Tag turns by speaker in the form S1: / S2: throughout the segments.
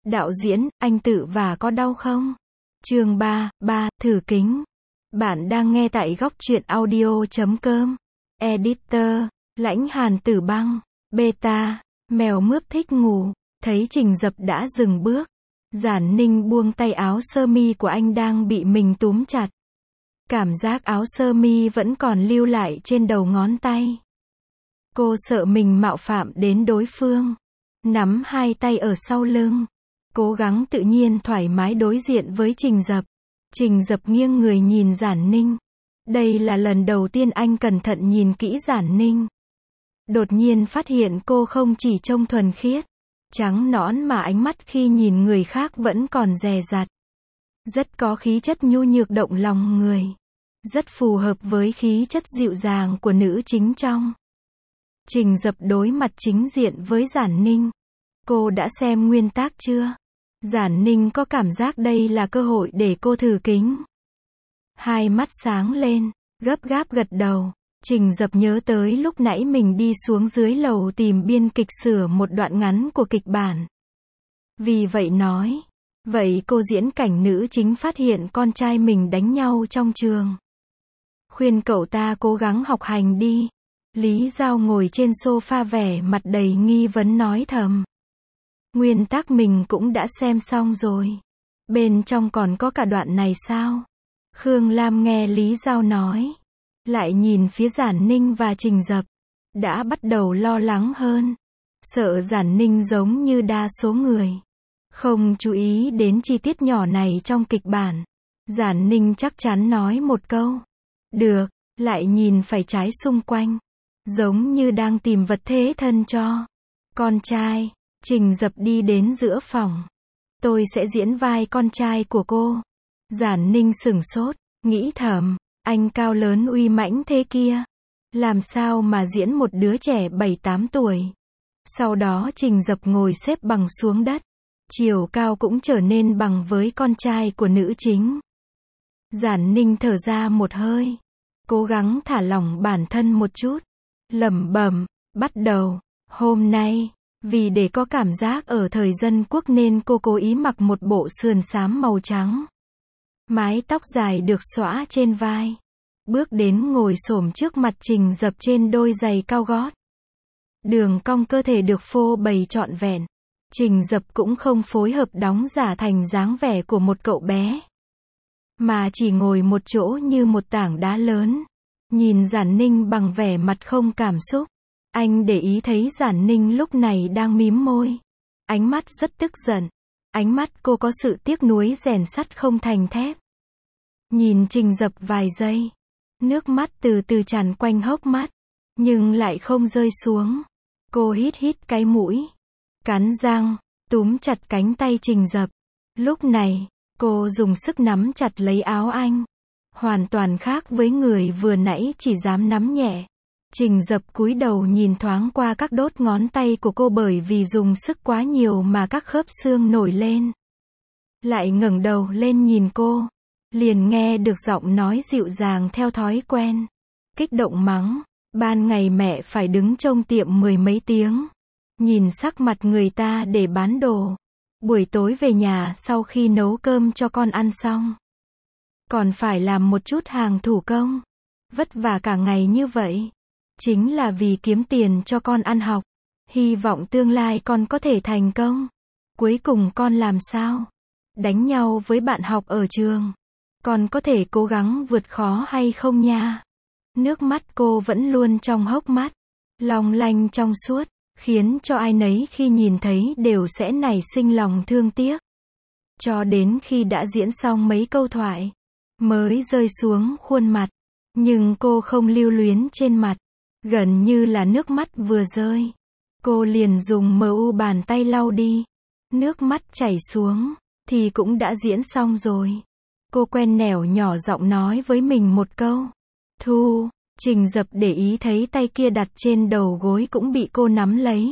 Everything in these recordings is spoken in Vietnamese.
S1: Đạo diễn, anh tự vả có đau không? Chương 3, thử kính. Bạn đang nghe tại góc truyện audio.com. Editor, Lãnh Hàn Tử Băng. Beta, mèo mướp thích ngủ. Thấy Trình Dập đã dừng bước. Giản Ninh buông tay áo sơ mi của anh đang bị mình túm chặt. Cảm giác áo sơ mi vẫn còn lưu lại trên đầu ngón tay. Cô sợ mình mạo phạm đến đối phương. Nắm hai tay ở sau lưng. Cố gắng tự nhiên thoải mái đối diện với Trình Dập. Trình Dập nghiêng người nhìn Giản Ninh. Đây là lần đầu tiên anh cẩn thận nhìn kỹ Giản Ninh. Đột nhiên phát hiện cô không chỉ trông thuần khiết, trắng nõn mà ánh mắt khi nhìn người khác vẫn còn dè dặt. Rất có khí chất nhu nhược động lòng người. Rất phù hợp với khí chất dịu dàng của nữ chính trong. Trình Dập đối mặt chính diện với Giản Ninh. Cô đã xem nguyên tác chưa? Giản Ninh có cảm giác đây là cơ hội để cô thử kính. Hai mắt sáng lên, gấp gáp gật đầu. Trình Dập nhớ tới lúc nãy mình đi xuống dưới lầu tìm biên kịch sửa một đoạn ngắn của kịch bản. Vì vậy nói, vậy cô diễn cảnh nữ chính phát hiện con trai mình đánh nhau trong trường. Khuyên cậu ta cố gắng học hành đi. Lý Giao ngồi trên sofa vẻ mặt đầy nghi vấn nói thầm. Nguyên tác mình cũng đã xem xong rồi. Bên trong còn có cả đoạn này sao? Khương Lam nghe Lý Giao nói. Lại nhìn phía Giản Ninh và Trình Dập. Đã bắt đầu lo lắng hơn. Sợ Giản Ninh giống như đa số người. Không chú ý đến chi tiết nhỏ này trong kịch bản. Giản Ninh chắc chắn nói một câu. Được, lại nhìn phải trái xung quanh. Giống như đang tìm vật thế thân cho con trai. Trình Dập đi đến giữa phòng. Tôi sẽ diễn vai con trai của cô. Giản Ninh sửng sốt, nghĩ thầm, anh cao lớn uy mãnh thế kia. Làm sao mà diễn một đứa trẻ 7-8 tuổi. Sau đó Trình Dập ngồi xếp bằng xuống đất. Chiều cao cũng trở nên bằng với con trai của nữ chính. Giản Ninh thở ra một hơi. Cố gắng thả lỏng bản thân một chút. Lẩm bẩm, bắt đầu, hôm nay. Vì để có cảm giác ở thời dân quốc nên cô cố ý mặc một bộ sườn xám màu trắng. Mái tóc dài được xõa trên vai. Bước đến ngồi xổm trước mặt Trình Dập trên đôi giày cao gót. Đường cong cơ thể được phô bày trọn vẹn. Trình Dập cũng không phối hợp đóng giả thành dáng vẻ của một cậu bé. Mà chỉ ngồi một chỗ như một tảng đá lớn. Nhìn Giản Ninh bằng vẻ mặt không cảm xúc. Anh để ý thấy Giản Ninh lúc này đang mím môi. Ánh mắt rất tức giận. Ánh mắt cô có sự tiếc nuối rèn sắt không thành thép. Nhìn Trình Dập vài giây. Nước mắt từ từ tràn quanh hốc mắt. Nhưng lại không rơi xuống. Cô hít cái mũi. Cắn răng, túm chặt cánh tay Trình Dập. Lúc này, cô dùng sức nắm chặt lấy áo anh. Hoàn toàn khác với người vừa nãy chỉ dám nắm nhẹ. Trình Dập cúi đầu nhìn thoáng qua các đốt ngón tay của cô bởi vì dùng sức quá nhiều mà các khớp xương nổi lên. Lại ngẩng đầu lên nhìn cô. Liền nghe được giọng nói dịu dàng theo thói quen. Kích động mắng. Ban ngày mẹ phải đứng trông tiệm 10 mấy tiếng. Nhìn sắc mặt người ta để bán đồ. Buổi tối về nhà sau khi nấu cơm cho con ăn xong. Còn phải làm một chút hàng thủ công. Vất vả cả ngày như vậy. Chính là vì kiếm tiền cho con ăn học. Hy vọng tương lai con có thể thành công. Cuối cùng con làm sao? Đánh nhau với bạn học ở trường. Con có thể cố gắng vượt khó hay không nha? Nước mắt cô vẫn luôn trong hốc mắt. Long lanh trong suốt. Khiến cho ai nấy khi nhìn thấy đều sẽ nảy sinh lòng thương tiếc. Cho đến khi đã diễn xong mấy câu thoại. Mới rơi xuống khuôn mặt. Nhưng cô không lưu luyến trên mặt. Gần như là nước mắt vừa rơi. Cô liền dùng mu bàn tay lau đi. Nước mắt chảy xuống. Thì cũng đã diễn xong rồi. Cô quen nẻo nhỏ giọng nói với mình một câu. Thu. Trình Dập để ý thấy tay kia đặt trên đầu gối cũng bị cô nắm lấy.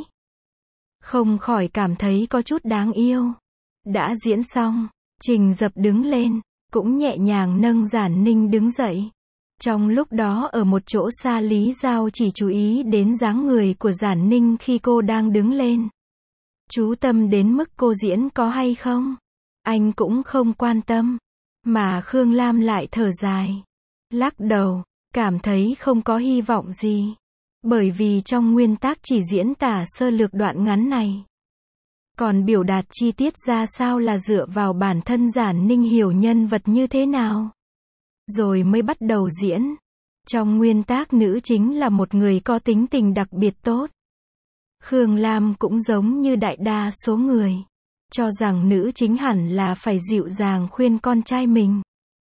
S1: Không khỏi cảm thấy có chút đáng yêu. Đã diễn xong. Trình Dập đứng lên. Cũng nhẹ nhàng nâng Giản Ninh đứng dậy. Trong lúc đó ở một chỗ xa Lý Giao chỉ chú ý đến dáng người của Giản Ninh khi cô đang đứng lên. Chú tâm đến mức cô diễn có hay không? Anh cũng không quan tâm. Mà Khương Lam lại thở dài. Lắc đầu, cảm thấy không có hy vọng gì. Bởi vì trong nguyên tác chỉ diễn tả sơ lược đoạn ngắn này. Còn biểu đạt chi tiết ra sao là dựa vào bản thân Giản Ninh hiểu nhân vật như thế nào. Rồi mới bắt đầu diễn. Trong nguyên tác nữ chính là một người có tính tình đặc biệt tốt. Khương Lam cũng giống như đại đa số người. Cho rằng nữ chính hẳn là phải dịu dàng khuyên con trai mình.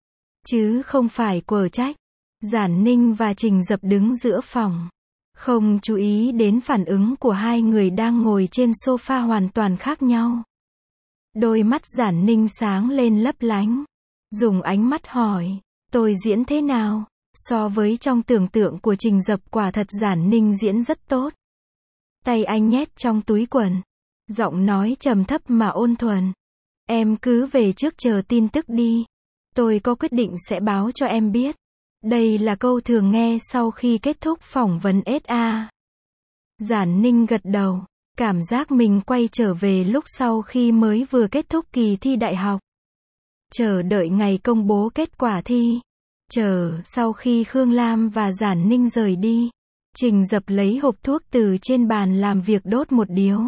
S1: Chứ không phải quở trách. Giản Ninh và Trình Dập đứng giữa phòng. Không chú ý đến phản ứng của hai người đang ngồi trên sofa hoàn toàn khác nhau. Đôi mắt Giản Ninh sáng lên lấp lánh. Dùng ánh mắt hỏi, tôi diễn thế nào? So với trong tưởng tượng của Trình Dập quả thật Giản Ninh diễn rất tốt. Tay anh nhét trong túi quần. Giọng nói trầm thấp mà ôn thuần. Em cứ về trước chờ tin tức đi. Tôi có quyết định sẽ báo cho em biết. Đây là câu thường nghe sau khi kết thúc phỏng vấn SA. Giản Ninh gật đầu. Cảm giác mình quay trở về lúc sau khi mới vừa kết thúc kỳ thi đại học. Chờ đợi ngày công bố kết quả thi. Chờ sau khi Khương Lam và Giản Ninh rời đi. Trình Dập lấy hộp thuốc từ trên bàn làm việc đốt một điếu.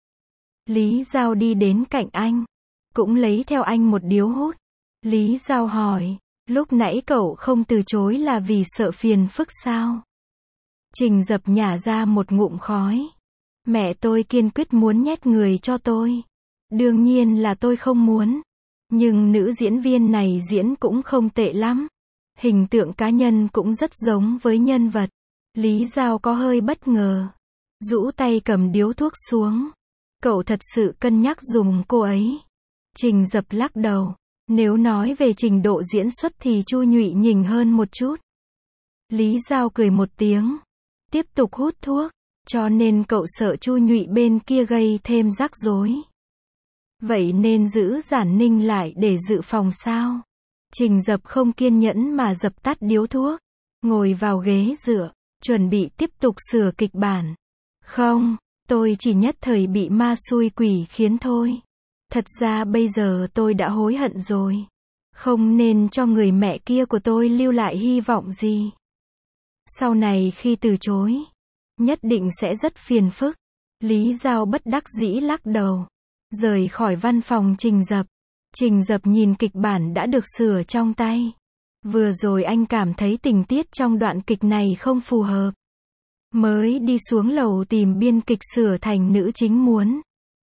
S1: Lý Giao đi đến cạnh anh. Cũng lấy theo anh một điếu hút. Lý Giao hỏi, lúc nãy cậu không từ chối là vì sợ phiền phức sao? Trình Dập nhả ra một ngụm khói. Mẹ tôi kiên quyết muốn nhét người cho tôi. Đương nhiên là tôi không muốn. Nhưng nữ diễn viên này diễn cũng không tệ lắm. Hình tượng cá nhân cũng rất giống với nhân vật. Lý Giao có hơi bất ngờ. Rũ tay cầm điếu thuốc xuống. Cậu thật sự cân nhắc dùng cô ấy. Trình Dập lắc đầu. Nếu nói về trình độ diễn xuất thì Chu Nhụy nhỉnh hơn một chút. Lý Giao cười một tiếng. Tiếp tục hút thuốc. Cho nên cậu sợ Chu Nhụy bên kia gây thêm rắc rối. Vậy nên giữ Giản Ninh lại để dự phòng sao? Trình Dập không kiên nhẫn mà dập tắt điếu thuốc. Ngồi vào ghế dựa. Chuẩn bị tiếp tục sửa kịch bản. Không, tôi chỉ nhất thời bị ma xui quỷ khiến thôi. Thật ra bây giờ tôi đã hối hận rồi. Không nên cho người mẹ kia của tôi lưu lại hy vọng gì. Sau này khi từ chối, nhất định sẽ rất phiền phức. Lý Giao bất đắc dĩ lắc đầu. Rời khỏi văn phòng Trình Dập. Trình Dập nhìn kịch bản đã được sửa trong tay. Vừa rồi anh cảm thấy tình tiết trong đoạn kịch này không phù hợp. Mới đi xuống lầu tìm biên kịch sửa thành nữ chính muốn.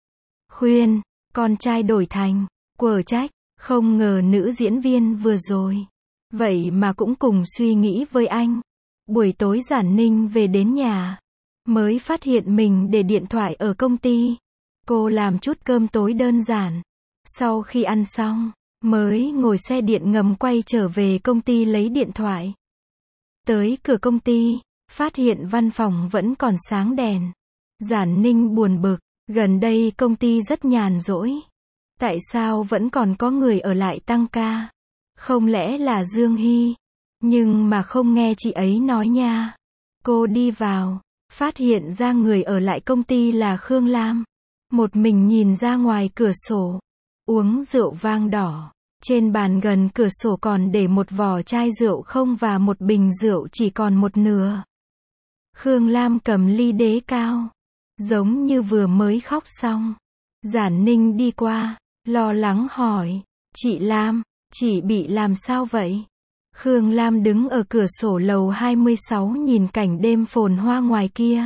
S1: Khuyên, con trai đổi thành, quở trách, không ngờ nữ diễn viên vừa rồi. Vậy mà cũng cùng suy nghĩ với anh. Buổi tối Giản Ninh về đến nhà. Mới phát hiện mình để điện thoại ở công ty. Cô làm chút cơm tối đơn giản. Sau khi ăn xong, mới ngồi xe điện ngầm quay trở về công ty lấy điện thoại. Tới cửa công ty, phát hiện văn phòng vẫn còn sáng đèn. Giản Ninh buồn bực, gần đây công ty rất nhàn rỗi. Tại sao vẫn còn có người ở lại tăng ca? Không lẽ là Dương Hy? Nhưng mà không nghe chị ấy nói nha. Cô đi vào, phát hiện ra người ở lại công ty là Khương Lam. Một mình nhìn ra ngoài cửa sổ, uống rượu vang đỏ. Trên bàn gần cửa sổ còn để một vỏ chai rượu không và một bình rượu chỉ còn một nửa. Khương Lam cầm ly đế cao, giống như vừa mới khóc xong. Giản Ninh đi qua, lo lắng hỏi, chị Lam, chị bị làm sao vậy? Khương Lam đứng ở cửa sổ lầu 26 nhìn cảnh đêm phồn hoa ngoài kia.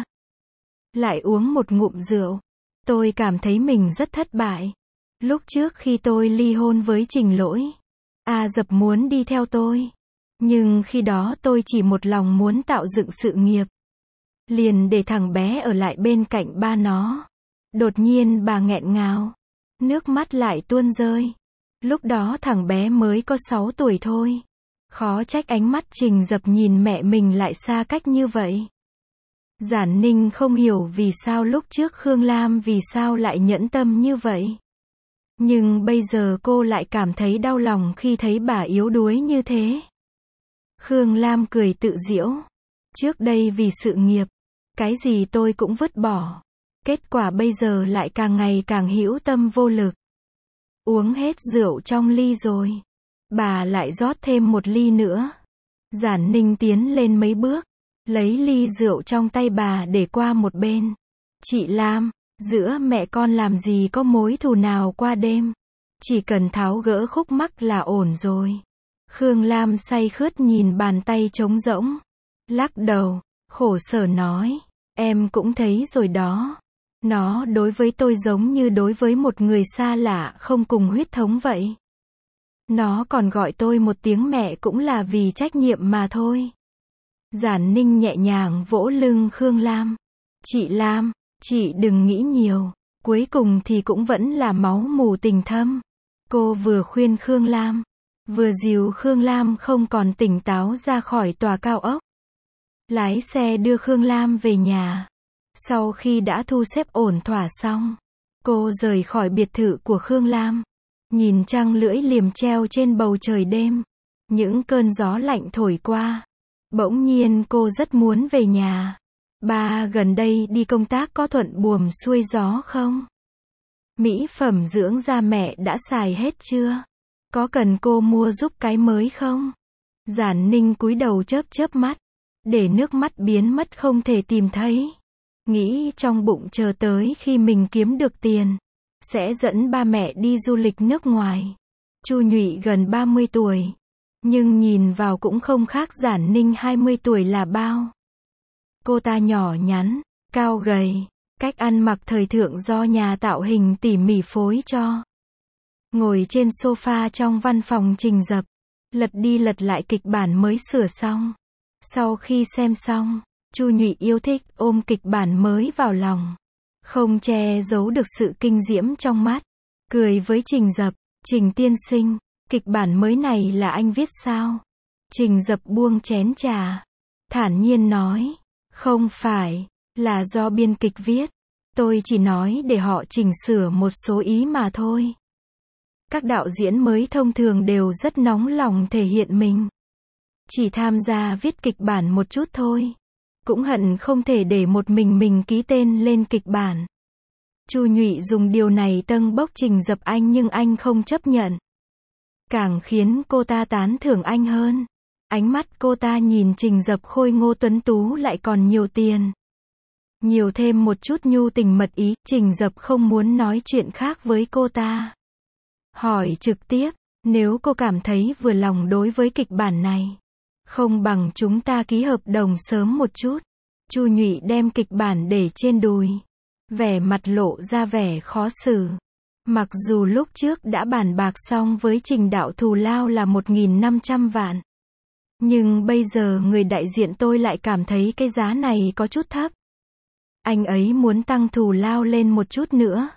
S1: Lại uống một ngụm rượu. Tôi cảm thấy mình rất thất bại. Lúc trước khi tôi ly hôn với Trình Lỗi, A Dập muốn đi theo tôi. Nhưng khi đó tôi chỉ một lòng muốn tạo dựng sự nghiệp. Liền để thằng bé ở lại bên cạnh ba nó. Đột nhiên bà nghẹn ngào. Nước mắt lại tuôn rơi. Lúc đó thằng bé mới có 6 tuổi thôi. Khó trách ánh mắt Trình Dập nhìn mẹ mình lại xa cách như vậy. Giản Ninh không hiểu vì sao lúc trước Khương Lam vì sao lại nhẫn tâm như vậy. Nhưng bây giờ cô lại cảm thấy đau lòng khi thấy bà yếu đuối như thế. Khương Lam cười tự giễu. Trước đây vì sự nghiệp, cái gì tôi cũng vứt bỏ. Kết quả bây giờ lại càng ngày càng hữu tâm vô lực. Uống hết rượu trong ly rồi. Bà lại rót thêm một ly nữa. Giản Ninh tiến lên mấy bước, lấy ly rượu trong tay bà để qua một bên. Chị Lam, giữa mẹ con làm gì có mối thù nào qua đêm. Chỉ cần tháo gỡ khúc mắc là ổn rồi. Khương Lam say khướt nhìn bàn tay trống rỗng. Lắc đầu, khổ sở nói. Em cũng thấy rồi đó. Nó đối với tôi giống như đối với một người xa lạ không cùng huyết thống vậy. Nó còn gọi tôi một tiếng mẹ cũng là vì trách nhiệm mà thôi. Giản Ninh nhẹ nhàng vỗ lưng Khương Lam. Chị Lam, chị đừng nghĩ nhiều. Cuối cùng thì cũng vẫn là máu mù tình thâm. Cô vừa khuyên Khương Lam, vừa dìu Khương Lam không còn tỉnh táo ra khỏi tòa cao ốc. Lái xe đưa Khương Lam về nhà. Sau khi đã thu xếp ổn thỏa xong, cô rời khỏi biệt thự của Khương Lam. Nhìn trăng lưỡi liềm treo trên bầu trời đêm. Những cơn gió lạnh thổi qua. Bỗng nhiên cô rất muốn về nhà. Ba gần đây đi công tác có thuận buồm xuôi gió không? Mỹ phẩm dưỡng da mẹ đã xài hết chưa? Có cần cô mua giúp cái mới không? Giản Ninh cúi đầu chớp chớp mắt, để nước mắt biến mất không thể tìm thấy. Nghĩ trong bụng chờ tới khi mình kiếm được tiền, sẽ dẫn ba mẹ đi du lịch nước ngoài. Chu Nhụy gần 30 tuổi, nhưng nhìn vào cũng không khác Giản Ninh 20 tuổi là bao. Cô ta nhỏ nhắn, cao gầy, cách ăn mặc thời thượng do nhà tạo hình tỉ mỉ phối cho. Ngồi trên sofa trong văn phòng Trình Dập, lật đi lật lại kịch bản mới sửa xong. Sau khi xem xong, Chu Nhụy yêu thích ôm kịch bản mới vào lòng. Không che giấu được sự kinh diễm trong mắt. Cười với Trình Dập, Trình tiên sinh, kịch bản mới này là anh viết sao? Trình Dập buông chén trà, thản nhiên nói, không phải, là do biên kịch viết. Tôi chỉ nói để họ chỉnh sửa một số ý mà thôi. Các đạo diễn mới thông thường đều rất nóng lòng thể hiện mình. Chỉ tham gia viết kịch bản một chút thôi. Cũng hận không thể để một mình ký tên lên kịch bản. Chu Nhụy dùng điều này tâng bốc Trình Dập anh nhưng anh không chấp nhận. Càng khiến cô ta tán thưởng anh hơn. Ánh mắt cô ta nhìn Trình Dập khôi ngô tuấn tú lại còn nhiều tiền. Nhiều thêm một chút nhu tình mật ý, Trình Dập không muốn nói chuyện khác với cô ta. Hỏi trực tiếp, nếu cô cảm thấy vừa lòng đối với kịch bản này, không bằng chúng ta ký hợp đồng sớm một chút. Chu Nhụy đem kịch bản để trên đùi. Vẻ mặt lộ ra vẻ khó xử. Mặc dù lúc trước đã bàn bạc xong với Trình đạo thù lao là 1.500 vạn. Nhưng bây giờ người đại diện tôi lại cảm thấy cái giá này có chút thấp. Anh ấy muốn tăng thù lao lên một chút nữa.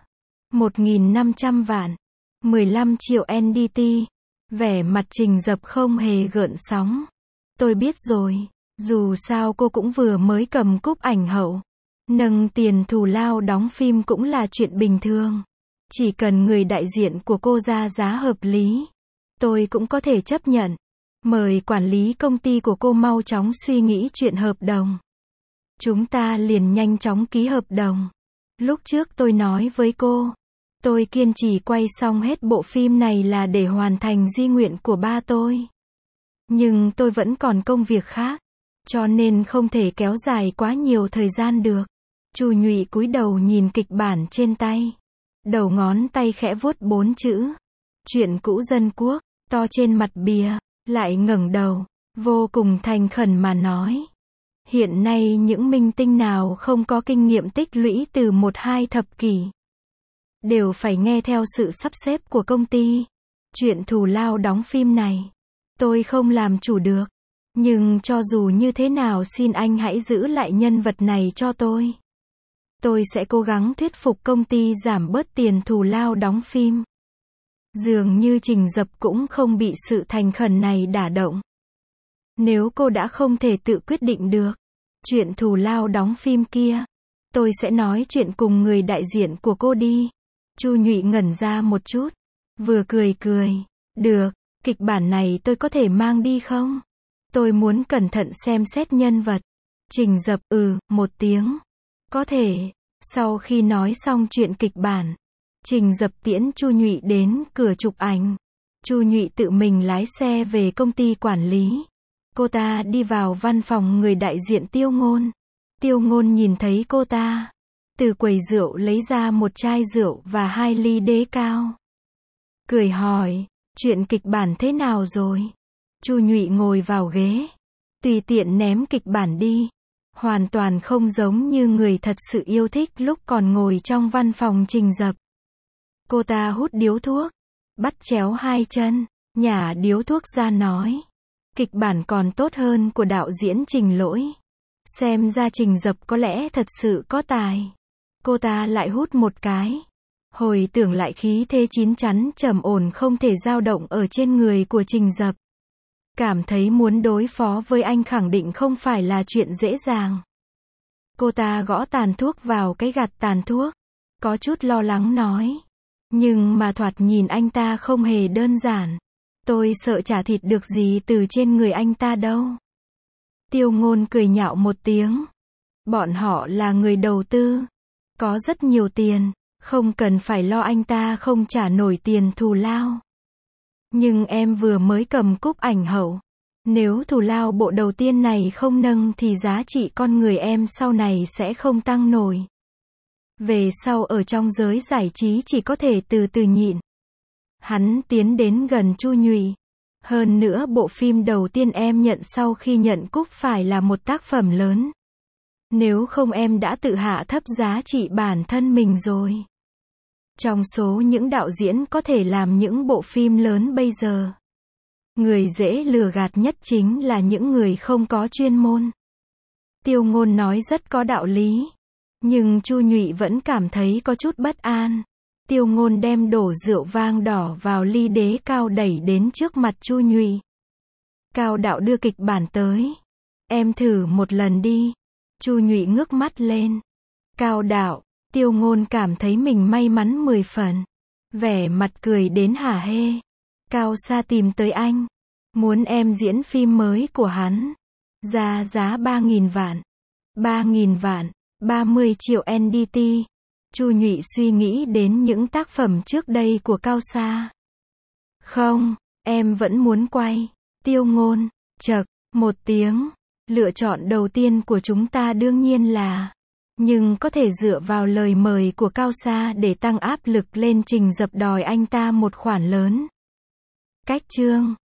S1: 1.500 vạn. 15 triệu NDT. Vẻ mặt Trình Dập không hề gợn sóng. Tôi biết rồi. Dù sao cô cũng vừa mới cầm cúp ảnh hậu. Nâng tiền thù lao đóng phim cũng là chuyện bình thường. Chỉ cần người đại diện của cô ra giá hợp lý, tôi cũng có thể chấp nhận. Mời quản lý công ty của cô mau chóng suy nghĩ chuyện hợp đồng. Chúng ta liền nhanh chóng ký hợp đồng. Lúc trước tôi nói với cô, tôi kiên trì quay xong hết bộ phim này là để hoàn thành di nguyện của ba tôi. Nhưng tôi vẫn còn công việc khác, cho nên không thể kéo dài quá nhiều thời gian được. Chu Nhụy cúi đầu nhìn kịch bản trên tay. Đầu ngón tay khẽ vuốt 4 chữ. Chuyện cũ dân quốc, to trên mặt bìa, lại ngẩng đầu, vô cùng thành khẩn mà nói. Hiện nay những minh tinh nào không có kinh nghiệm tích lũy từ 1-2 thập kỷ, đều phải nghe theo sự sắp xếp của công ty. Chuyện thù lao đóng phim này, tôi không làm chủ được. Nhưng cho dù như thế nào xin anh hãy giữ lại nhân vật này cho tôi. Tôi sẽ cố gắng thuyết phục công ty giảm bớt tiền thù lao đóng phim. Dường như Trình Dập cũng không bị sự thành khẩn này đả động. Nếu cô đã không thể tự quyết định được chuyện thù lao đóng phim kia, tôi sẽ nói chuyện cùng người đại diện của cô đi. Chu Nhụy ngẩn ra một chút, vừa cười cười. Được, kịch bản này tôi có thể mang đi không? Tôi muốn cẩn thận xem xét nhân vật. Trình Dập một tiếng. Có thể. Sau khi nói xong chuyện kịch bản, Trình Dập tiễn Chu Nhụy đến cửa chụp ảnh. Chu Nhụy tự mình lái xe về công ty quản lý. Cô ta đi vào văn phòng người đại diện Tiêu Ngôn. Tiêu Ngôn nhìn thấy cô ta, từ quầy rượu lấy ra một chai rượu và 2 ly đế cao. Cười hỏi, chuyện kịch bản thế nào rồi? Chu Nhụy ngồi vào ghế, tùy tiện ném kịch bản đi. Hoàn toàn không giống như người thật sự yêu thích lúc còn ngồi trong văn phòng Trình Dập. Cô ta hút điếu thuốc, bắt chéo 2 chân, nhả điếu thuốc ra nói. Kịch bản còn tốt hơn của đạo diễn Trình Lỗi. Xem ra Trình Dập có lẽ thật sự có tài. Cô ta lại hút một cái. Hồi tưởng lại khí thế chín chắn trầm ổn không thể dao động ở trên người của Trình Dập. Cảm thấy muốn đối phó với anh khẳng định không phải là chuyện dễ dàng. Cô ta gõ tàn thuốc vào cái gạt tàn thuốc. Có chút lo lắng nói. Nhưng mà thoạt nhìn anh ta không hề đơn giản. Tôi sợ chả thịt được gì từ trên người anh ta đâu. Tiêu Ngôn cười nhạo một tiếng. Bọn họ là người đầu tư. Có rất nhiều tiền. Không cần phải lo anh ta không trả nổi tiền thù lao. Nhưng em vừa mới cầm cúp ảnh hậu. Nếu thù lao bộ đầu tiên này không nâng thì giá trị con người em sau này sẽ không tăng nổi. Về sau ở trong giới giải trí chỉ có thể từ từ nhịn. Hắn tiến đến gần Chu Nhụy. Hơn nữa bộ phim đầu tiên em nhận sau khi nhận cúp phải là một tác phẩm lớn. Nếu không em đã tự hạ thấp giá trị bản thân mình rồi. Trong số những đạo diễn có thể làm những bộ phim lớn bây giờ, người dễ lừa gạt nhất chính là những người không có chuyên môn. Tiêu Ngôn nói rất có đạo lý. Nhưng Chu Nhụy vẫn cảm thấy có chút bất an. Tiêu Ngôn đem đổ rượu vang đỏ vào ly đế cao đẩy đến trước mặt Chu Nhụy. Cao đạo đưa kịch bản tới. Em thử một lần đi. Chu Nhụy ngước mắt lên. Cao đạo. Tiêu Ngôn cảm thấy mình may mắn 10 phần. Vẻ mặt cười đến hả hê. Cao Sa tìm tới anh. Muốn em diễn phim mới của hắn. Ra giá 3.000 vạn. 3.000 vạn. 30 triệu NDT. Chu Nhụy suy nghĩ đến những tác phẩm trước đây của Cao Sa. Không, em vẫn muốn quay. Tiêu Ngôn, chậc, một tiếng. Lựa chọn đầu tiên của chúng ta đương nhiên là. Nhưng có thể dựa vào lời mời của Cao Sa để tăng áp lực lên Trình Dập đòi anh ta một khoản lớn. Cách chương